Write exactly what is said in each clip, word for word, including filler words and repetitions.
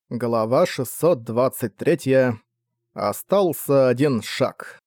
Глава шестьсот двадцать три. Остался один шаг.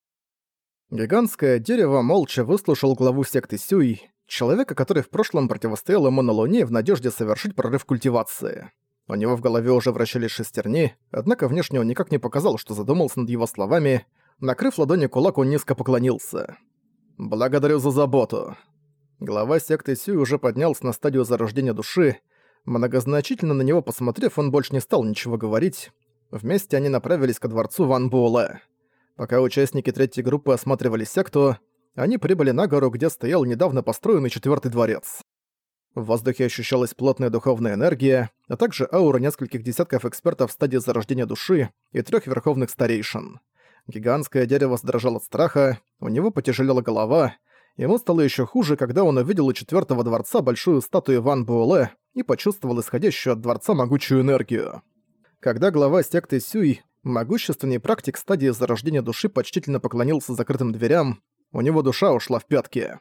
Гигантское дерево молча выслушал главу секты Сюй, человека, который в прошлом противостоял ему на Луне в надежде совершить прорыв культивации. У него в голове уже вращались шестерни, однако внешне он никак не показал, что задумался над его словами. Накрыв ладони кулак, он низко поклонился. «Благодарю за заботу». Глава секты Сюй уже поднялся на стадию зарождения души. Многозначительно на него посмотрев, он больше не стал ничего говорить. Вместе они направились ко дворцу Ван Буэлэ. Пока участники третьей группы осматривали секту, они прибыли на гору, где стоял недавно построенный четвёртый дворец. В воздухе ощущалась плотная духовная энергия, а также аура нескольких десятков экспертов в стадии зарождения души и трёх верховных старейшин. Гигантское дерево задрожало от страха, у него потяжелела голова. Ему стало ещё хуже, когда он увидел у четвёртого дворца большую статую Ван Буэлэ и почувствовал исходящую от дворца могучую энергию. Когда глава секты Сюй, могущественный практик стадии зарождения души, почтительно поклонился закрытым дверям, у него душа ушла в пятки.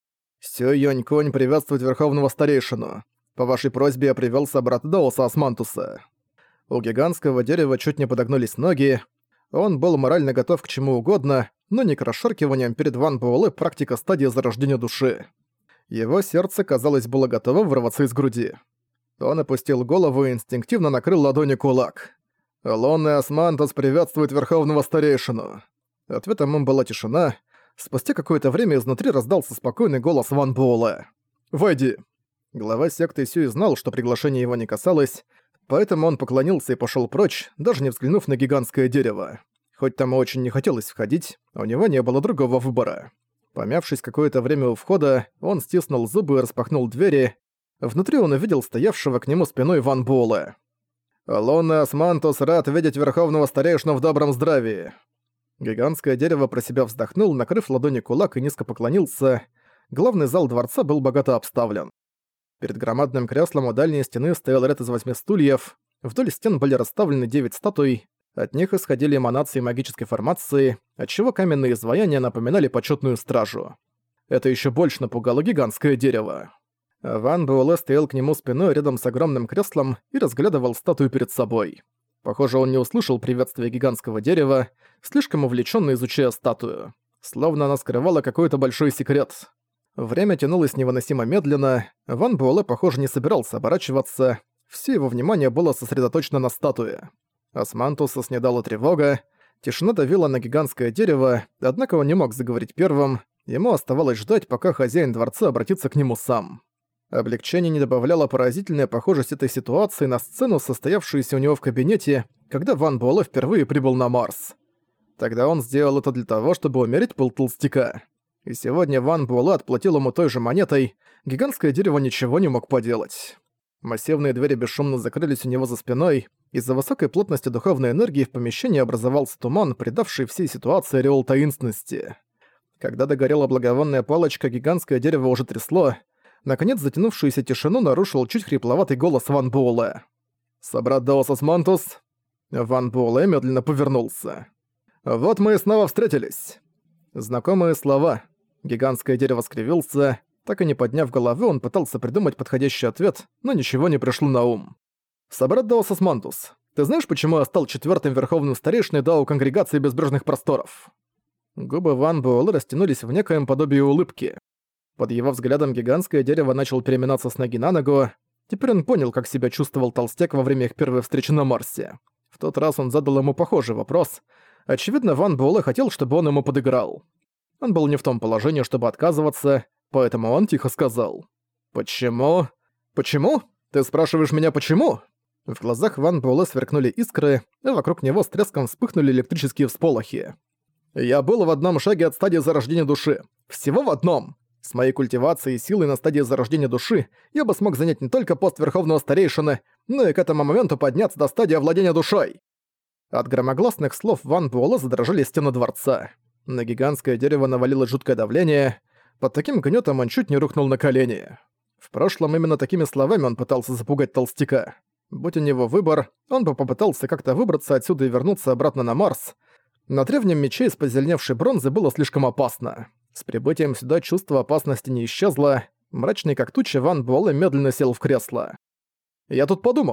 «Сюй Юнь-Конь приветствует Верховного Старейшину. По вашей просьбе я привёл собрата Даоса Османтуса». У гигантского дерева чуть не подогнулись ноги. Он был морально готов к чему угодно, но не к расшаркиваниям перед Ван Буэлэ практика стадии зарождения души. Его сердце, казалось, было готово вырваться из груди. Он опустил голову и инстинктивно накрыл ладонью кулак. «Лунный Османтус приветствует Верховного Старейшину». Ответом им была тишина. Спустя какое-то время изнутри раздался спокойный голос Ван Буэлэ. «Войди». Глава секты Сюй знал, что приглашение его не касалось, поэтому он поклонился и пошёл прочь, даже не взглянув на гигантское дерево. Хоть там и очень не хотелось входить, у него не было другого выбора. Помявшись какое-то время у входа, он стиснул зубы и распахнул двери. Внутри он увидел стоявшего к нему спиной Ван Буэлэ. «Лунный Османтус рад видеть Верховного Старейшину в добром здравии». Гигантское дерево про себя вздохнул, накрыв ладони кулак и низко поклонился. Главный зал дворца был богато обставлен. Перед громадным креслом у дальней стены стоял ряд из восьми стульев. Вдоль стен были расставлены девять статуй. От них исходили эманации магической формации, отчего каменные изваяния напоминали почётную стражу. Это ещё больше напугало гигантское дерево. Ван Буэлэ стоял к нему спиной рядом с огромным креслом и разглядывал статую перед собой. Похоже, он не услышал приветствия гигантского дерева, слишком увлечённо изучая статую. Словно она скрывала какой-то большой секрет. Время тянулось невыносимо медленно, Ван Буэлэ, похоже, не собирался оборачиваться, всё его внимание было сосредоточено на статуе. Османтуса снедала тревога, тишина давила на гигантское дерево, однако он не мог заговорить первым, ему оставалось ждать, пока хозяин дворца обратится к нему сам. Облегчение не добавляло поразительная похожесть этой ситуации на сцену, состоявшуюся у него в кабинете, когда Ван Буэлэ впервые прибыл на Марс. Тогда он сделал это для того, чтобы умерить пыл толстяка. И сегодня Ван Буэлэ отплатил ему той же монетой, гигантское дерево ничего не мог поделать. Массивные двери бесшумно закрылись у него за спиной. Из-за высокой плотности духовной энергии в помещении образовался туман, придавший всей ситуации ореол таинственности. Когда догорела благовонная палочка, гигантское дерево уже трясло. Наконец, затянувшуюся тишину нарушил чуть хрипловатый голос Ван Буэлэ. «Собрат Даос Османтус». Ван Буэлэ медленно повернулся. «Вот мы и снова встретились». Знакомые слова. Гигантское дерево скривился. Так и не подняв головы, он пытался придумать подходящий ответ, но ничего не пришло на ум. «Собрат Даос Османтус, ты знаешь, почему я стал четвёртым верховным старейшиной Дао Конгрегации Безбрежных Просторов?» Губы Ван Буэлэ растянулись в некоем подобии улыбки. Под его взглядом гигантское дерево начало переминаться с ноги на ногу. Теперь он понял, как себя чувствовал толстяк во время их первой встречи на Марсе. В тот раз он задал ему похожий вопрос. Очевидно, Ван Буэлэ хотел, чтобы он ему подыграл. Он был не в том положении, чтобы отказываться, поэтому он тихо сказал. «Почему? Почему? Ты спрашиваешь меня, почему?» В глазах Ван Буэлэ сверкнули искры, а вокруг него с треском вспыхнули электрические всполохи. «Я был в одном шаге от стадии зарождения души. Всего в одном. С моей культивацией и силой на стадии зарождения души я бы смог занять не только пост Верховного Старейшины, но и к этому моменту подняться до стадии овладения душой». От громогласных слов Ван Буэлэ задрожали стены дворца. На гигантское дерево навалилось жуткое давление. Под таким гнётом он чуть не рухнул на колени. В прошлом именно такими словами он пытался запугать толстяка. Будь у него выбор, он бы попытался как-то выбраться отсюда и вернуться обратно на Марс. На древнем мече из позеленевшей бронзы было слишком опасно. С прибытием сюда чувство опасности не исчезло. Мрачный как туча, Ван Буэлэ медленно сел в кресло. «Я тут подумал.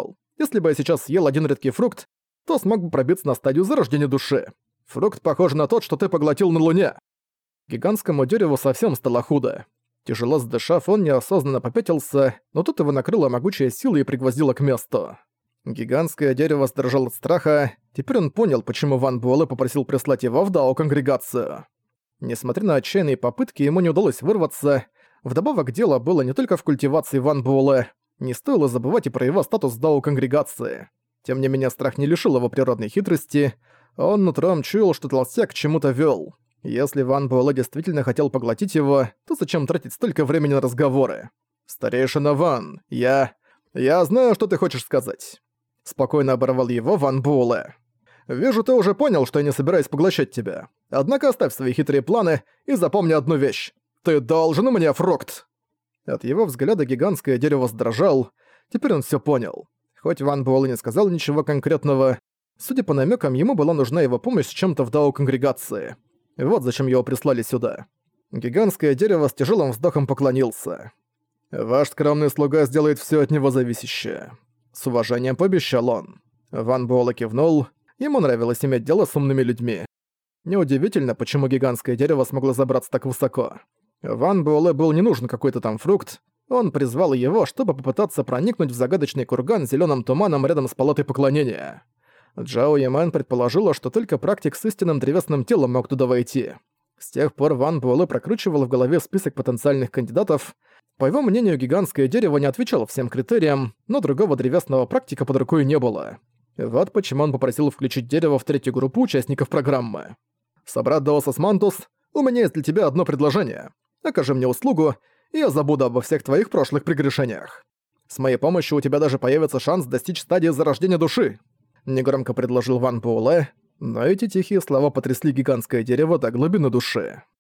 Если бы я сейчас съел один редкий фрукт, то смог бы пробиться на стадию зарождения души. Фрукт похож на тот, что ты поглотил на Луне. Гигантскому дереву совсем стало худо. Тяжело задышав, он неосознанно попятился, но тут его накрыла могучая сила и пригвоздила к месту. Гигантское дерево сдрожало от страха. Теперь он понял, почему Ван Буэлэ попросил прислать его в Дао-конгрегацию. Несмотря на отчаянные попытки, ему не удалось вырваться. Вдобавок дело было не только в культивации Ван Буэлэ. Не стоило забывать и про его статус Дао-конгрегации. Тем не менее, страх не лишил его природной хитрости. Он нутром чуял, что толстяк к чему-то вёл. Если Ван Буэлэ действительно хотел поглотить его, то зачем тратить столько времени на разговоры? «Старейшина Ван, я... я знаю, что ты хочешь сказать». Спокойно оборвал его Ван Буэлэ. «Вижу, ты уже понял, что я не собираюсь поглощать тебя. Однако оставь свои хитрые планы и запомни одну вещь. Ты должен мне фрукт!» От его взгляда гигантское дерево сдрожал. Теперь он всё понял. Хоть Ван Буэлэ не сказал ничего конкретного, судя по намёкам, ему была нужна его помощь с чем-то в Дао-конгрегации. Вот зачем его прислали сюда. Гигантское дерево с тяжелым вздохом поклонился. «Ваш скромный слуга сделает всё от него зависящее». С уважением пообещал он. Ван Буэлэ кивнул. Ему нравилось иметь дело с умными людьми. Неудивительно, почему гигантское дерево смогло забраться так высоко. Ван Буэлэ был не нужен какой-то там фрукт. Он призвал его, чтобы попытаться проникнуть в загадочный курган с зелёным туманом рядом с палатой поклонения. Джао Ямэн предположила, что только практик с истинным древесным телом мог туда войти. С тех пор Ван Буэлэ прокручивал в голове список потенциальных кандидатов. По его мнению, гигантское дерево не отвечало всем критериям, но другого древесного практика под рукой не было. Вот почему он попросил включить дерево в третью группу участников программы. «Собрат Даосос Мантус, у меня есть для тебя одно предложение. Окажи мне услугу, и я забуду обо всех твоих прошлых прегрешениях. С моей помощью у тебя даже появится шанс достичь стадии зарождения души», — негромко предложил Ван Буэлэ, но эти тихие слова потрясли гигантское дерево до глубины души.